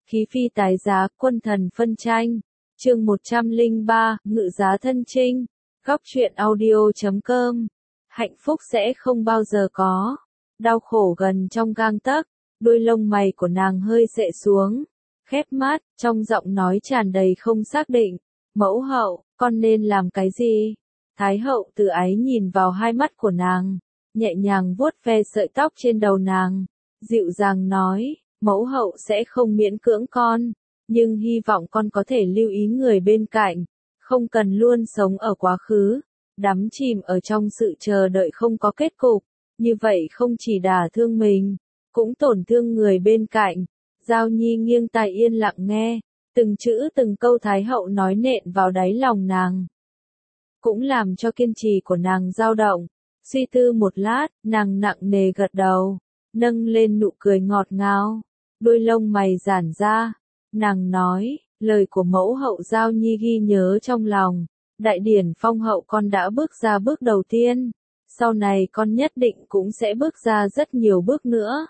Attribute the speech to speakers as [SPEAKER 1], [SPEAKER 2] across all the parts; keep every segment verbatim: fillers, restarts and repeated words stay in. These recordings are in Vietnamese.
[SPEAKER 1] Khí phi tái giá, quân thần phân tranh. Chương một trăm lẻ ba, ngự giá thân chinh. Góc truyện audio chấm com. Hạnh phúc sẽ không bao giờ có. Đau khổ gần trong gang tấc, đuôi lông mày của nàng hơi xệ xuống, khép mắt, trong giọng nói tràn đầy không xác định. Mẫu hậu, con nên làm cái gì? Thái hậu từ ái nhìn vào hai mắt của nàng, nhẹ nhàng vuốt ve sợi tóc trên đầu nàng, dịu dàng nói, mẫu hậu sẽ không miễn cưỡng con, nhưng hy vọng con có thể lưu ý người bên cạnh, không cần luôn sống ở quá khứ, đắm chìm ở trong sự chờ đợi không có kết cục, như vậy không chỉ đả thương mình, cũng tổn thương người bên cạnh. Giao Nhi nghiêng tai yên lặng nghe, từng chữ từng câu Thái hậu nói nện vào đáy lòng nàng, cũng làm cho kiên trì của nàng dao động. Suy tư một lát, nàng nặng nề gật đầu, nâng lên nụ cười ngọt ngào, đôi lông mày giãn ra, nàng nói, lời của mẫu hậu Giao Nhi ghi nhớ trong lòng, đại điển phong hậu con đã bước ra bước đầu tiên, sau này con nhất định cũng sẽ bước ra rất nhiều bước nữa.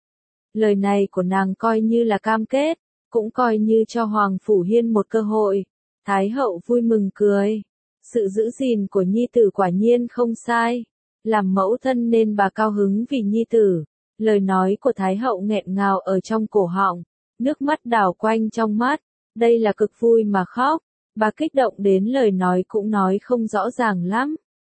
[SPEAKER 1] Lời này của nàng coi như là cam kết, cũng coi như cho Hoàng Phủ Hiên một cơ hội. Thái hậu vui mừng cười, sự giữ gìn của nhi tử quả nhiên không sai, làm mẫu thân nên bà cao hứng vì nhi tử. Lời nói của Thái hậu nghẹn ngào ở trong cổ họng, nước mắt đảo quanh trong mắt, đây là cực vui mà khóc, bà kích động đến lời nói cũng nói không rõ ràng lắm.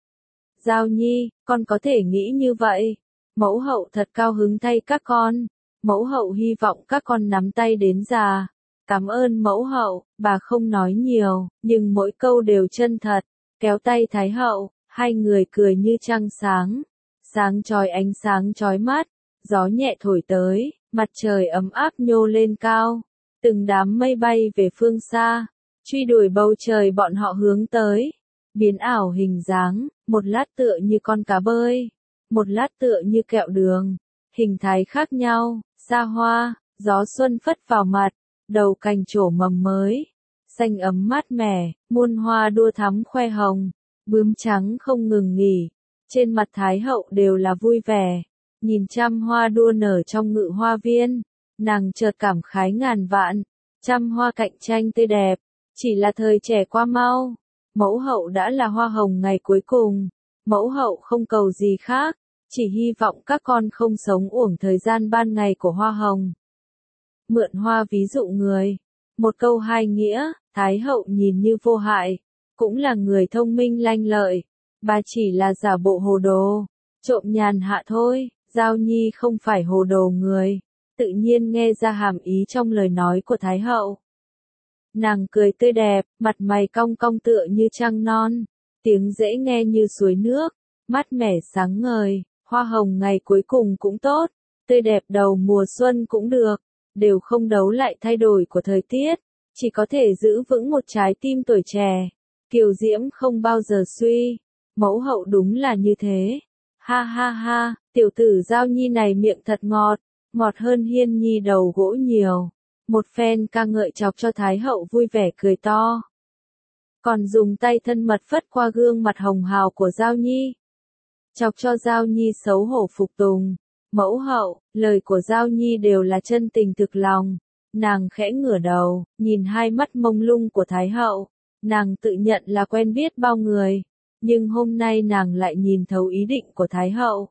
[SPEAKER 1] Giao Nhi, con có thể nghĩ như vậy, mẫu hậu thật cao hứng thay các con, mẫu hậu hy vọng các con nắm tay đến già. Cảm ơn mẫu hậu, bà không nói nhiều, nhưng mỗi câu đều chân thật, kéo tay Thái hậu, hai người cười như trăng sáng, sáng chói ánh sáng chói mắt, gió nhẹ thổi tới, mặt trời ấm áp nhô lên cao, từng đám mây bay về phương xa, truy đuổi bầu trời bọn họ hướng tới, biến ảo hình dáng, một lát tựa như con cá bơi, một lát tựa như kẹo đường, hình thái khác nhau, xa hoa, gió xuân phất vào mặt, đầu cành trổ mầm mới, xanh ấm mát mẻ, muôn hoa đua thắm khoe hồng, bướm trắng không ngừng nghỉ, trên mặt Thái hậu đều là vui vẻ, nhìn trăm hoa đua nở trong ngự hoa viên, nàng chợt cảm khái ngàn vạn, trăm hoa cạnh tranh tươi đẹp, chỉ là thời trẻ qua mau, mẫu hậu đã là hoa hồng ngày cuối cùng, mẫu hậu không cầu gì khác, chỉ hy vọng các con không sống uổng thời gian ban ngày của hoa hồng. Mượn hoa ví dụ người, một câu hai nghĩa, Thái hậu nhìn như vô hại, cũng là người thông minh lanh lợi, bà chỉ là giả bộ hồ đồ, trộm nhàn hạ thôi. Giao Nhi không phải hồ đồ người, tự nhiên nghe ra hàm ý trong lời nói của Thái hậu. Nàng cười tươi đẹp, mặt mày cong cong tựa như trăng non, tiếng dễ nghe như suối nước, mát mẻ sáng ngời, hoa hồng ngày cuối cùng cũng tốt, tươi đẹp đầu mùa xuân cũng được, đều không đấu lại thay đổi của thời tiết, chỉ có thể giữ vững một trái tim tuổi trẻ, kiều diễm không bao giờ suy, mẫu hậu đúng là như thế. Ha ha ha, tiểu tử Giao Nhi này miệng thật ngọt, ngọt hơn Hiên Nhi đầu gỗ nhiều. Một phen ca ngợi chọc cho Thái hậu vui vẻ cười to. Còn dùng tay thân mật phất qua gương mặt hồng hào của Giao Nhi. Chọc cho Giao Nhi xấu hổ phục tùng. Mẫu hậu, lời của Giao Nhi đều là chân tình thực lòng. Nàng khẽ ngửa đầu, nhìn hai mắt mông lung của Thái hậu. Nàng tự nhận là quen biết bao người. Nhưng hôm nay nàng lại nhìn thấu ý định của Thái hậu.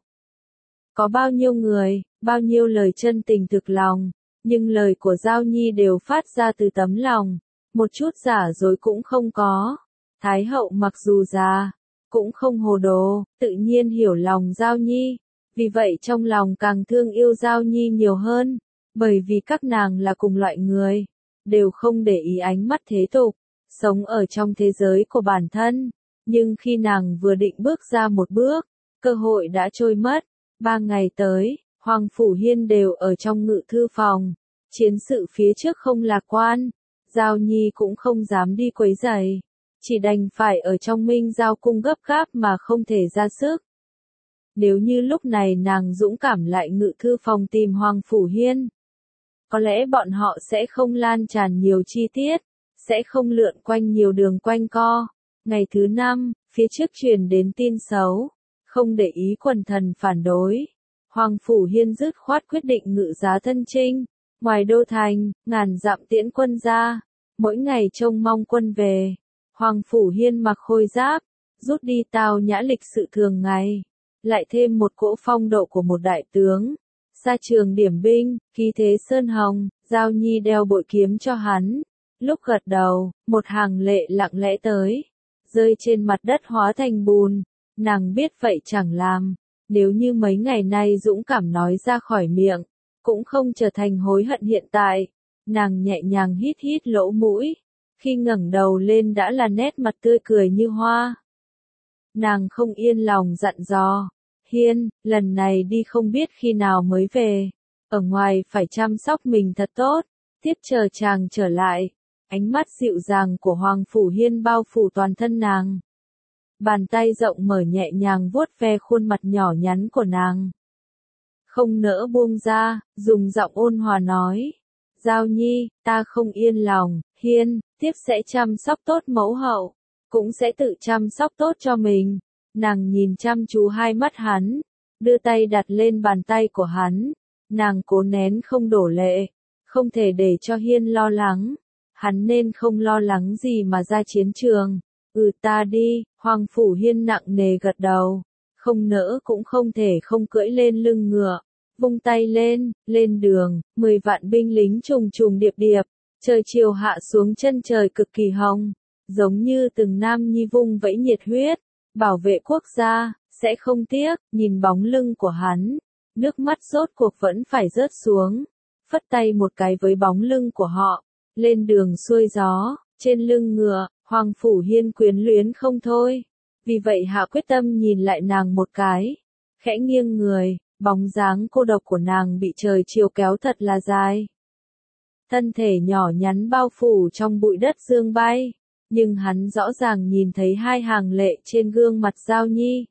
[SPEAKER 1] Có bao nhiêu người, bao nhiêu lời chân tình thực lòng, nhưng lời của Giao Nhi đều phát ra từ tấm lòng, một chút giả dối cũng không có. Thái hậu mặc dù già, cũng không hồ đồ, tự nhiên hiểu lòng Giao Nhi, vì vậy trong lòng càng thương yêu Giao Nhi nhiều hơn, bởi vì các nàng là cùng loại người, đều không để ý ánh mắt thế tục, sống ở trong thế giới của bản thân. Nhưng khi nàng vừa định bước ra một bước, cơ hội đã trôi mất. Ba ngày tới, Hoàng Phủ Hiên đều ở trong ngự thư phòng. Chiến sự phía trước không lạc quan. Giao Nhi cũng không dám đi quấy rầy. Chỉ đành phải ở trong Minh Giao cung gấp gáp mà không thể ra sức. Nếu như lúc này nàng dũng cảm lại ngự thư phòng tìm Hoàng Phủ Hiên, có lẽ bọn họ sẽ không lan tràn nhiều chi tiết, sẽ không lượn quanh nhiều đường quanh co. Ngày thứ năm, phía trước truyền đến tin xấu, không để ý quần thần phản đối. Hoàng Phủ Hiên dứt khoát quyết định ngự giá thân chinh, Ngoài đô thành, ngàn dặm tiễn quân ra, mỗi ngày trông mong quân về. Hoàng Phủ Hiên mặc khôi giáp, rút đi tao nhã lịch sự thường ngày, lại thêm một cỗ phong độ của một đại tướng. Xa trường điểm binh, khí thế sơn hồng, Giao Nhi đeo bội kiếm cho hắn. Lúc gật đầu, một hàng lệ lặng lẽ tới, rơi trên mặt đất hóa thành bùn. Nàng biết vậy chẳng làm, nếu như mấy ngày nay dũng cảm nói ra khỏi miệng, cũng không trở thành hối hận hiện tại. Nàng nhẹ nhàng hít hít lỗ mũi, khi ngẩng đầu lên đã là nét mặt tươi cười như hoa. Nàng không yên lòng dặn dò, Hiên, lần này đi không biết khi nào mới về, ở ngoài phải chăm sóc mình thật tốt, tiếp chờ chàng trở lại. Ánh mắt dịu dàng của Hoàng Phủ Hiên bao phủ toàn thân nàng. Bàn tay rộng mở nhẹ nhàng vuốt ve khuôn mặt nhỏ nhắn của nàng. Không nỡ buông ra, dùng giọng ôn hòa nói. Giao Nhi, ta không yên lòng, Hiên, tiếp sẽ chăm sóc tốt mẫu hậu, cũng sẽ tự chăm sóc tốt cho mình. Nàng nhìn chăm chú hai mắt hắn, đưa tay đặt lên bàn tay của hắn. Nàng cố nén không đổ lệ, không thể để cho Hiên lo lắng. Hắn nên không lo lắng gì mà ra chiến trường. Ừ ta đi, Hoàng Phủ Hiên nặng nề gật đầu. Không nỡ cũng không thể không cưỡi lên lưng ngựa. Vung tay lên, lên đường, mười vạn binh lính trùng trùng điệp điệp. Trời chiều hạ xuống chân trời cực kỳ hồng. Giống như từng nam nhi vung vẫy nhiệt huyết. Bảo vệ quốc gia, sẽ không tiếc, nhìn bóng lưng của hắn. Nước mắt rốt cuộc vẫn phải rớt xuống. Phất tay một cái với bóng lưng của họ. Lên đường xuôi gió, trên lưng ngựa, Hoàng Phủ Hiên quyến luyến không thôi. Vì vậy hạ quyết tâm nhìn lại nàng một cái. Khẽ nghiêng người, bóng dáng cô độc của nàng bị trời chiều kéo thật là dài. Thân thể nhỏ nhắn bao phủ trong bụi đất dương bay. Nhưng hắn rõ ràng nhìn thấy hai hàng lệ trên gương mặt Giao Nhi.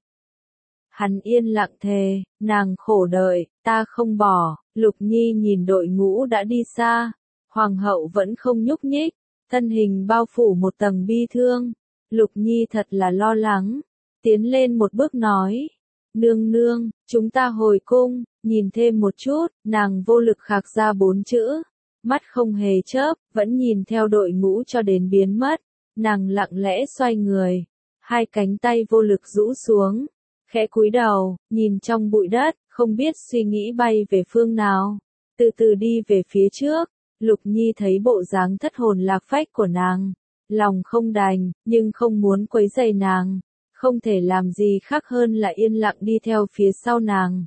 [SPEAKER 1] Hắn yên lặng thề, nàng khổ đợi, ta không bỏ. Lục Nhi nhìn đội ngũ đã đi xa. Hoàng hậu vẫn không nhúc nhích, thân hình bao phủ một tầng bi thương. Lục Nhi thật là lo lắng, tiến lên một bước nói. Nương nương, chúng ta hồi cung, nhìn thêm một chút, nàng vô lực khạc ra bốn chữ. Mắt không hề chớp, vẫn nhìn theo đội ngũ cho đến biến mất. Nàng lặng lẽ xoay người, hai cánh tay vô lực rũ xuống, khẽ cúi đầu, nhìn trong bụi đất, không biết suy nghĩ bay về phương nào. Từ từ đi về phía trước. Lục Nhi thấy bộ dáng thất hồn lạc phách của nàng, lòng không đành, nhưng không muốn quấy rầy nàng, không thể làm gì khác hơn là yên lặng đi theo phía sau nàng.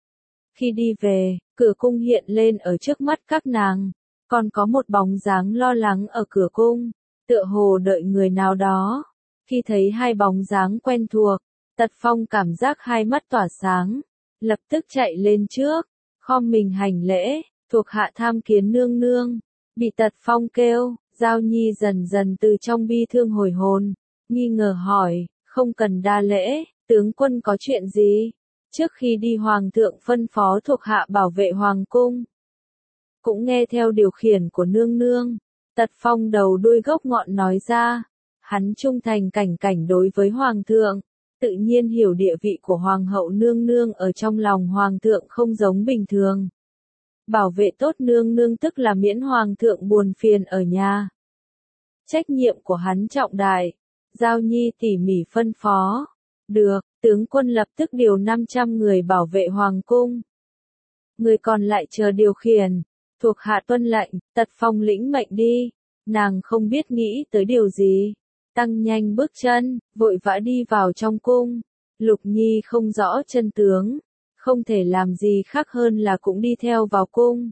[SPEAKER 1] Khi đi về, cửa cung hiện lên ở trước mắt các nàng, còn có một bóng dáng lo lắng ở cửa cung, tựa hồ đợi người nào đó. Khi thấy hai bóng dáng quen thuộc, Tật Phong cảm giác hai mắt tỏa sáng, lập tức chạy lên trước, khom mình hành lễ. Thuộc hạ tham kiến nương nương, bị Tật Phong kêu, Giao Nhi dần dần từ trong bi thương hồi hồn, nghi ngờ hỏi, không cần đa lễ, tướng quân có chuyện gì? Trước khi đi hoàng thượng phân phó thuộc hạ bảo vệ hoàng cung, cũng nghe theo điều khiển của nương nương. Tật Phong đầu đuôi gốc ngọn nói ra, hắn trung thành cảnh cảnh đối với hoàng thượng, tự nhiên hiểu địa vị của hoàng hậu nương nương ở trong lòng hoàng thượng không giống bình thường. Bảo vệ tốt nương nương tức là miễn hoàng thượng buồn phiền ở nhà. Trách nhiệm của hắn trọng đại. Giao Nhi tỉ mỉ phân phó. Được, tướng quân lập tức điều năm trăm người bảo vệ hoàng cung. Người còn lại chờ điều khiển. Thuộc hạ tuân lệnh, Tật Phong lĩnh mệnh đi. Nàng không biết nghĩ tới điều gì. Tăng nhanh bước chân, vội vã đi vào trong cung. Lục Nhi không rõ chân tướng. Không thể làm gì khác hơn là cũng đi theo vào cung.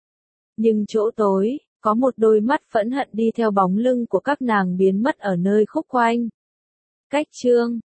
[SPEAKER 1] Nhưng chỗ tối, có một đôi mắt phẫn hận đi theo bóng lưng của các nàng biến mất ở nơi khúc quanh. Cách chương